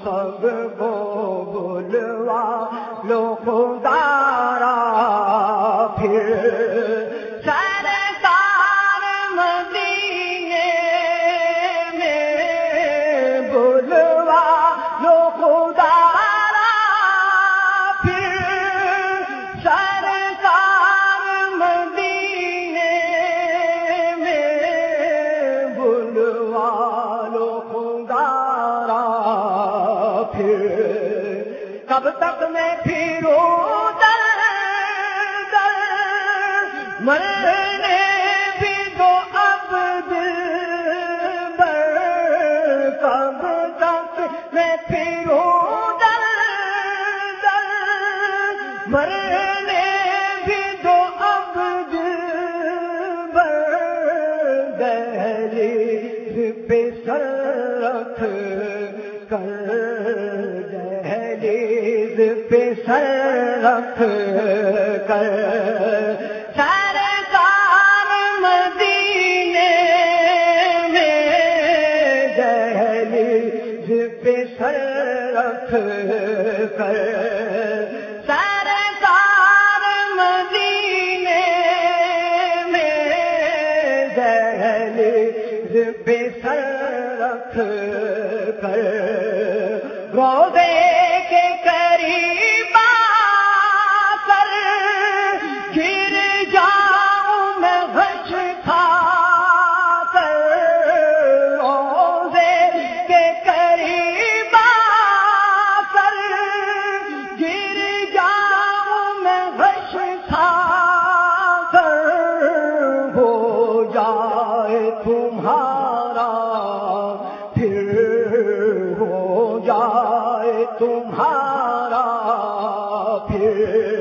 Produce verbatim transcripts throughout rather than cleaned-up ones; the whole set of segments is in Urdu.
سب کو بلوا لو خدا را پھر سرکار مدینے میں بلوا لو خدا را پھر سرکار مدینے میں بلوا لو خدا را پھر کب تک میں پھروں در در مرنے بھی دو اب دلبر کب تک میں پھروں در در مرنے بھی دو اب دلبر دہلیز پہ سر رکھ کر دہلیز پہ سر رکھ کر سرکار مدینے میں دہلیز پہ سر رکھ کر سرکار مدینے میں دہلیز پہ سر رکھ کر روضے کے قریب آ کر گر جاؤں میں غش کھا کر روضے کے قریب آ کر گر جاؤں میں غش کھا کر ہو جائے تمہارا پھر ہو جائے تمہارا پھر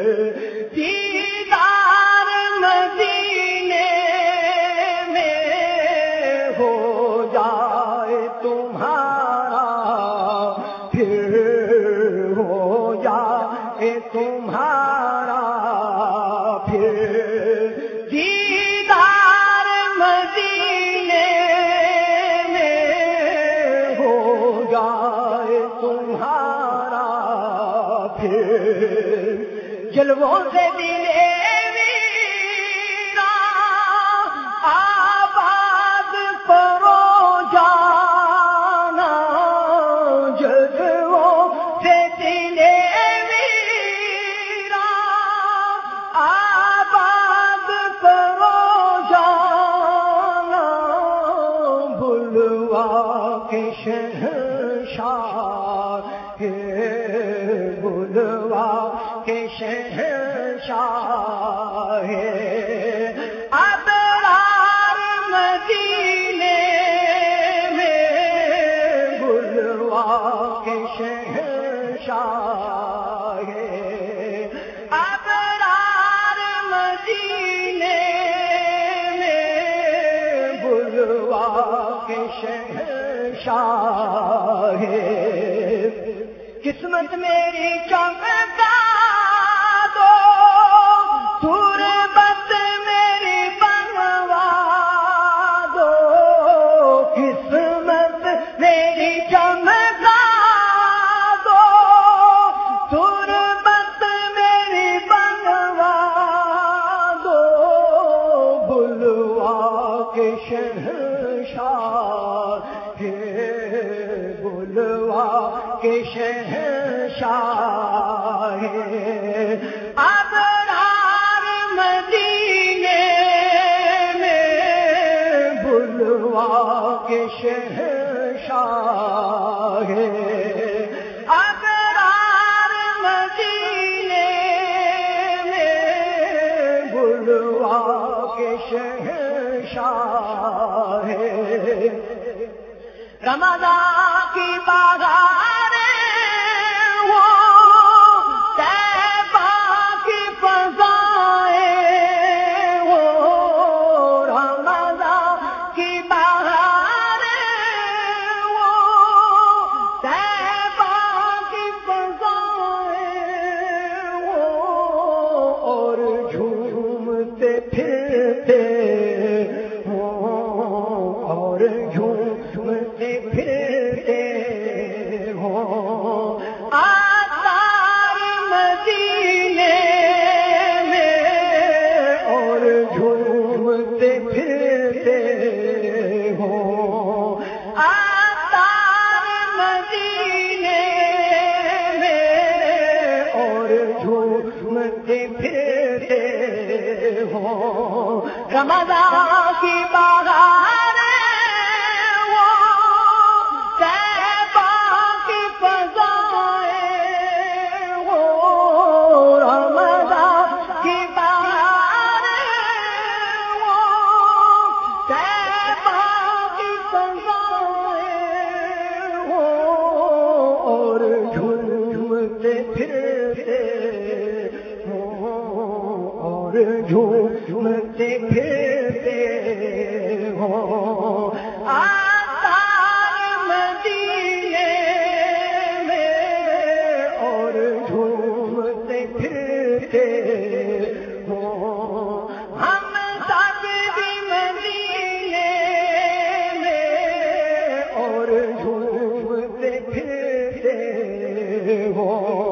دیدار مدینے میں ہو جائے تمہارا پھر ہو جائے تمہارا پھر دیدار مدینے میں ہو جائے تمہارا پھر جلووں سے دلے ویران آباد کرو جانا جلووں سے دلے ویران آباد کرو جانا بلوا کے شہنشاہ بلوا کے شہنشاہ ابرار مدینے میں بلوا کے شہنشاہ ابرار مدینے میں بلوا کے شہنشاہ قسمت میری چمکا دو تربت میری بنوا دو قسمت میری چمکا دو تربت میری بنوا دو بلوا کے شہنشاہ بلوا کے شہنشاہ ابرار مدینے میں بلوا کے شہنشاہ ابرار مدینے میں بلوا کے شہنشاہ رمضان کی بہاریں وہ طیبہ کی فضائیں وہ رمضان کی بہاریں وہ طیبہ کی فضائیں وہ اور جھومتے پھرتے اور جھومتے پھرتے ہوں مدینے میں اور جھومتے پھرتے ہو آتار مدینے میں اور جھومتے پھرتے ہو رمضان کی بہار وہ طیبہ کی فضائیں وہ رمضان کی بہار وہ طیبہ کی فضائیں وہ اور جھومتے پھرتے اور جھومتے پھرتے ہو آتار مدینے میں اور جھومتے پھرتے ہو ہم سب بھی مدینے میں اور جھومتے پھرتے ہو